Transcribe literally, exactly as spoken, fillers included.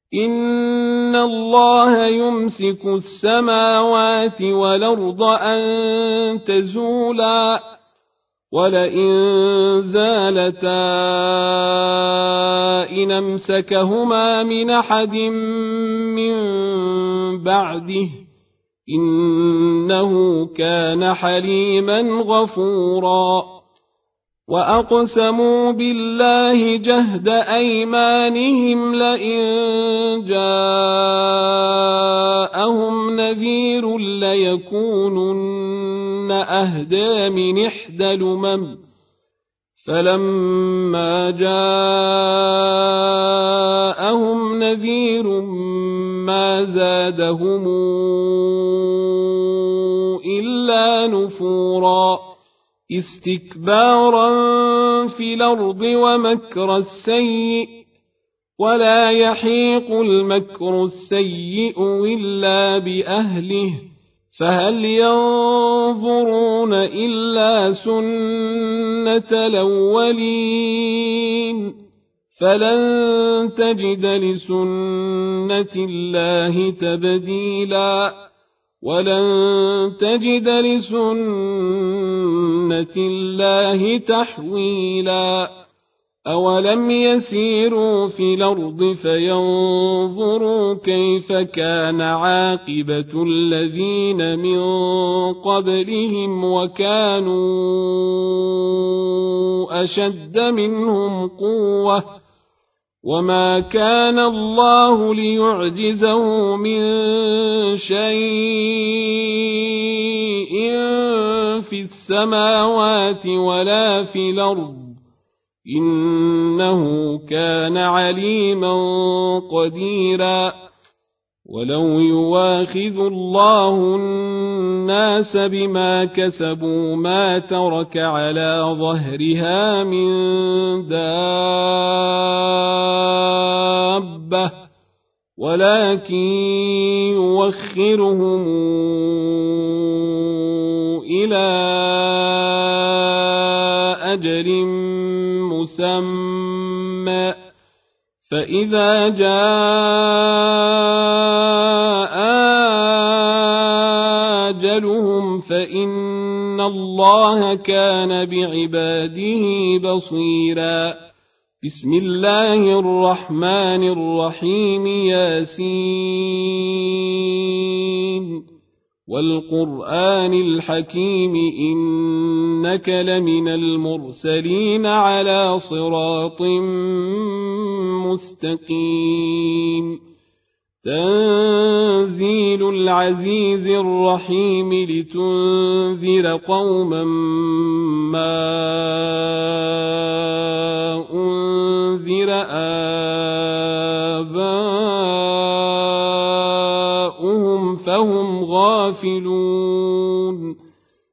إن الله يمسك السماوات والأرض أن تزولا ولئن زالتا إن أمسكهما من أحد من بعده إنه كان حليما غفورا وأقسموا بالله جهد أيمانهم لئن جاءهم نذير ليكونن أهدى من إحدى الأمم فلما جاءهم نذير ما زادهم إلا نفورا استكبارا في الأرض ومكر السيء ولا يحيق المكر السيء إلا بأهله فهل ينظرون إلا سنة الأولين فلن تجد لسنة الله تبديلا ولن تجد لسنة الله تحويلا أولم يسيروا في الأرض فينظروا كيف كان عاقبة الذين من قبلهم وكانوا أشد منهم قوة وما كان الله ليعجزه من شيء في السماوات ولا في الأرض إنه كان عليما قديرا ولو يواخذ الله الناس بما كسبوا ما ترك على ظهرها من دابة ولكن يوخرهم إلى أجل مسمى فإذا جاء أجلهم فإن الله كان بعباده بصيرا بسم الله الرحمن الرحيم ياسين والقرآن الحكيم إنك لمن المرسلين على صراط مستقيم تنزيل العزيز الرحيم لتنذر قوما ما أنذر آباؤهم فهم غافلون